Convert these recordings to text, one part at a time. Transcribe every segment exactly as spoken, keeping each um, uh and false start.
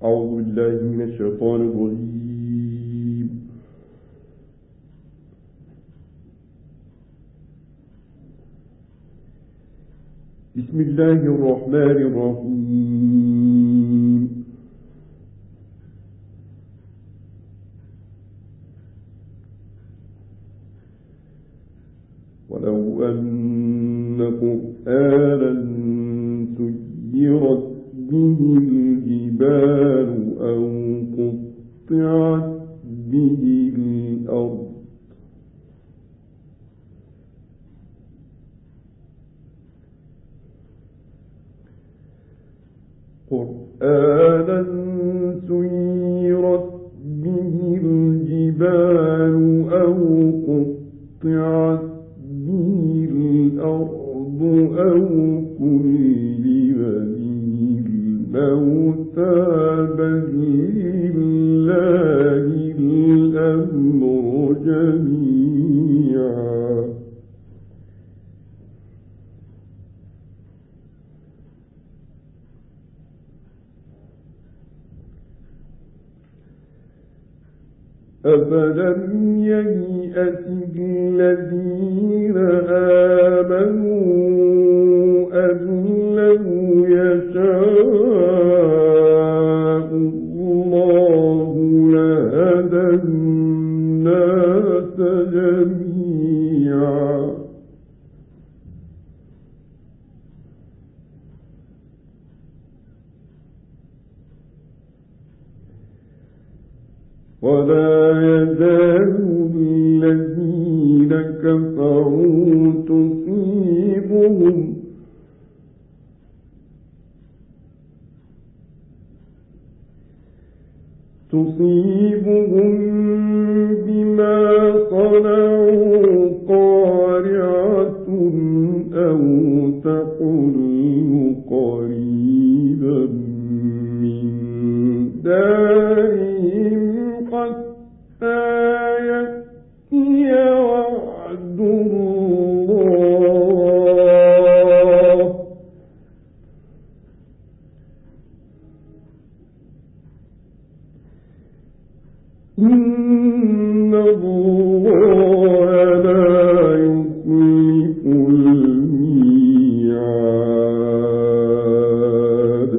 أعوذ بالله من الشيطان الرجيم. بسم الله الرحمن الرحيم. ولو أن قرآنا سيرت به الجبال أو قطعت به الأرض قرآنا سيرت به الجبال أو قطعت به الأرض أو كلم به الموتى بل لله الأمر جميعا أفلم ييأس الذين آمنوا أن لو يشاء الله لهدى الناس جميعا ولا يزال الذين كفروا تصيبهم تصيبهم بما صنعوا قارعة أو تحل قريبا من دارهم حتى يأتي وعد الله إن الله لا يخلف الميعاد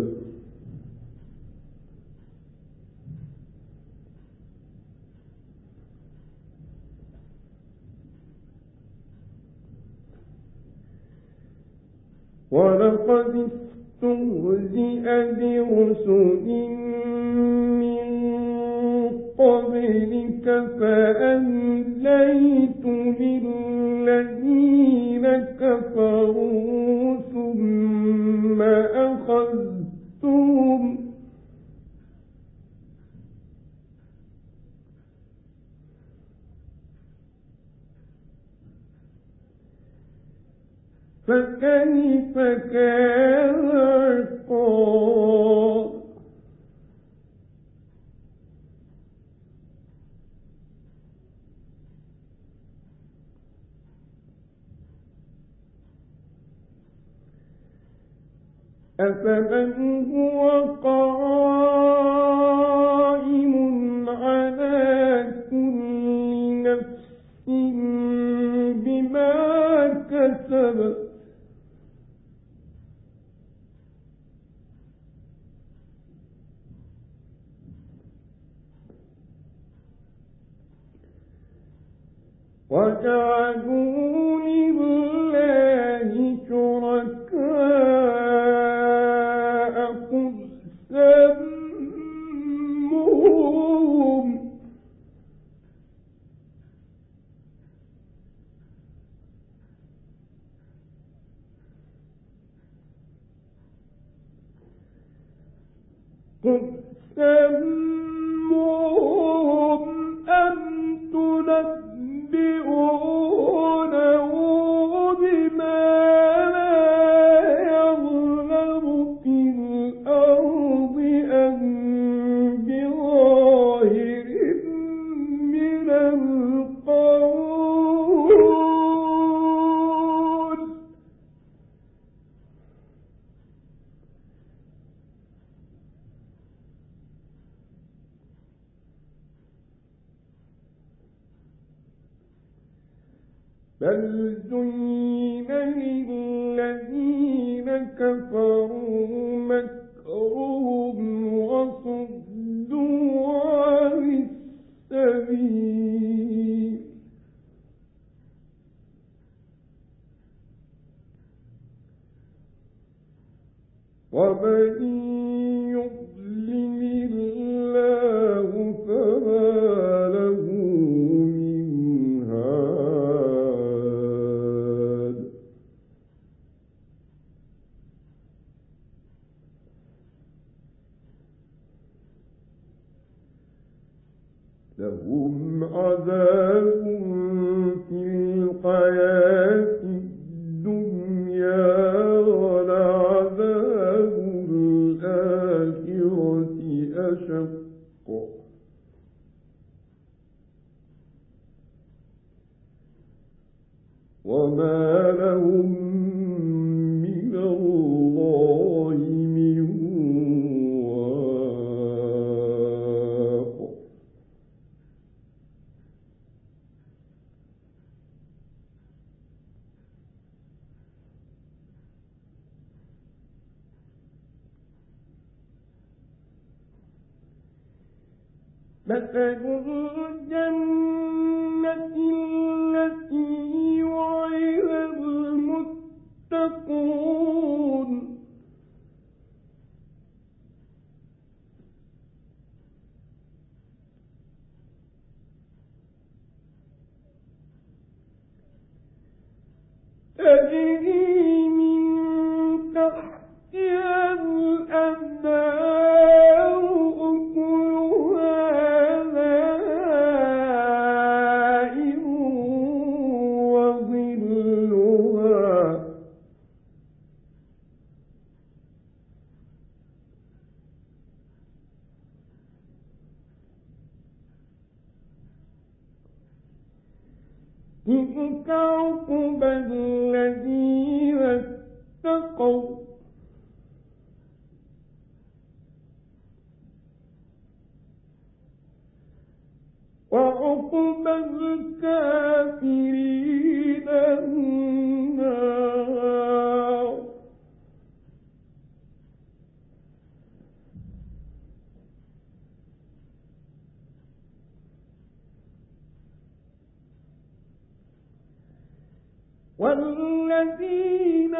ولقد استهزئ برسل من قبلك فأمليت للذين كفروا ثم أخذتهم فكيف كان عقاب أفمن هو قائم على كل نفس بما كسبت وجعلوا لله شركاء قل سموهم قل سموهم أم تنبئونه بما لا يعلم في الأرض أم بظاهر من القول بل زين للذين كفروا مكرهم وصدوا عن السبيل ومن يضلل الله فما له من هاد لهم عذاب في الحياة الدنيا ولعذاب الآخرة أشق وما لهم من الله من واق مثل الجنة التي وعد المتقون تجري من تحتها الأنهار أكلها دائم وظلها تلك عقبى الذين اتقوا وعقبى الكافرين النار والذين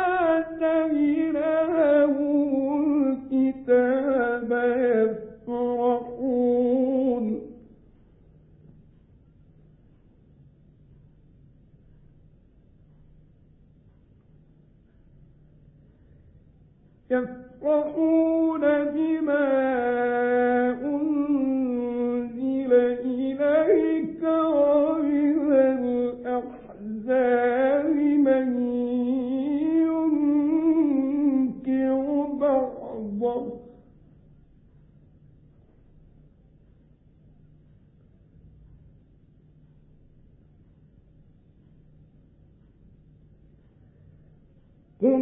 آتيناهم الكتاب يفرحون يفرحون بما أنزل إليك ومن الأحزاب من ينكر بعضه قل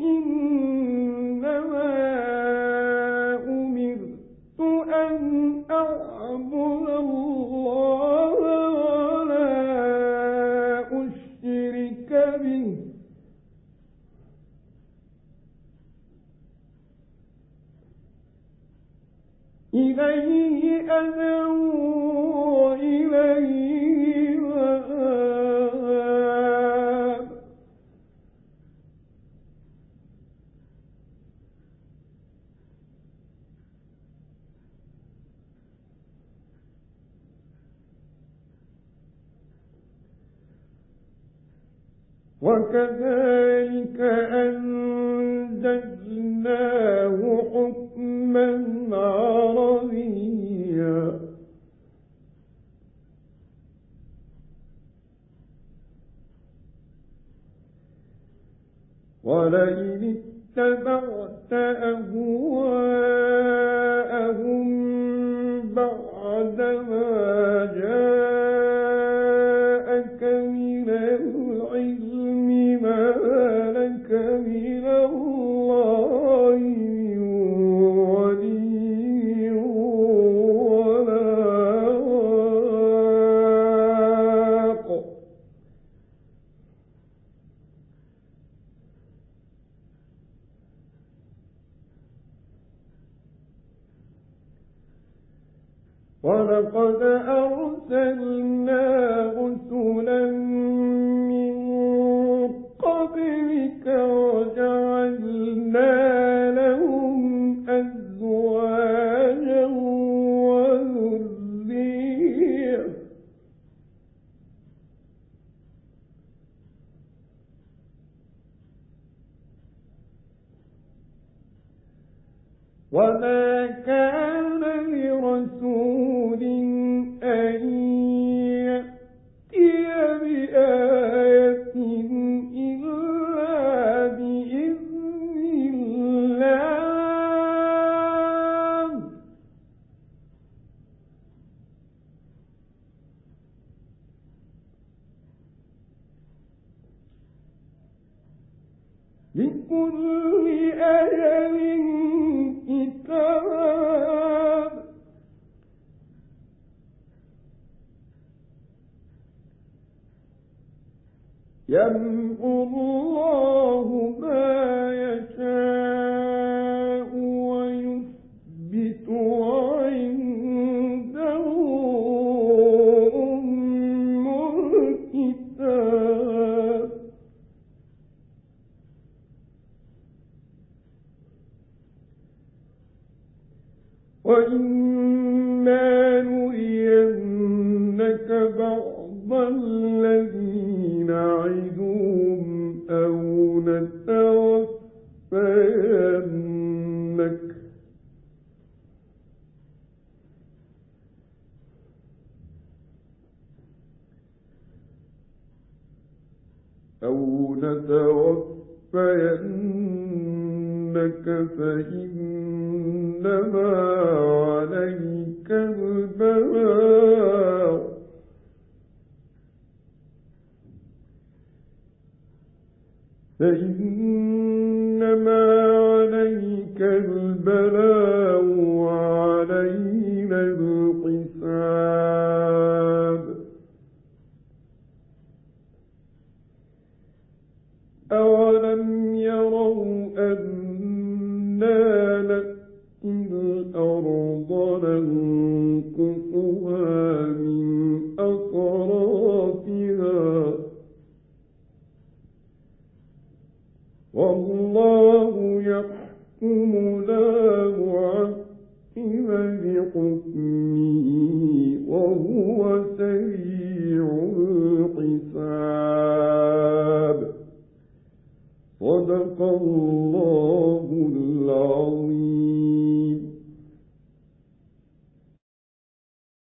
إنما أمرت أن أعبد الله ولا أشرك به إليه أدعو وإليه مآب وكذلك أنزلناه حكما عربيا ولئن اتبعت أهواءهم بعدما جاءك من العلم ما لك من الله من ولي ولا واق ولقد أرسلنا رسلا من قبلك وجعلنا لهم أزواجا وذرية وما كان لرسول أن يأتي بآية إلا بإذن الله لكل أجل كتاب يمحو الله ما يشاء ويثبت وعنده أم الكتاب وإما نرينك بعض الذي نعدهم أو نتوفينك أو نتوفينك فإنما عليك البلاغ فإنما عليك البلاغ وعلينا الحساب أولم يروا أنا نأتي الأرض ننقصها من أطرافها والله يحكم لا معقب لحكمه وهو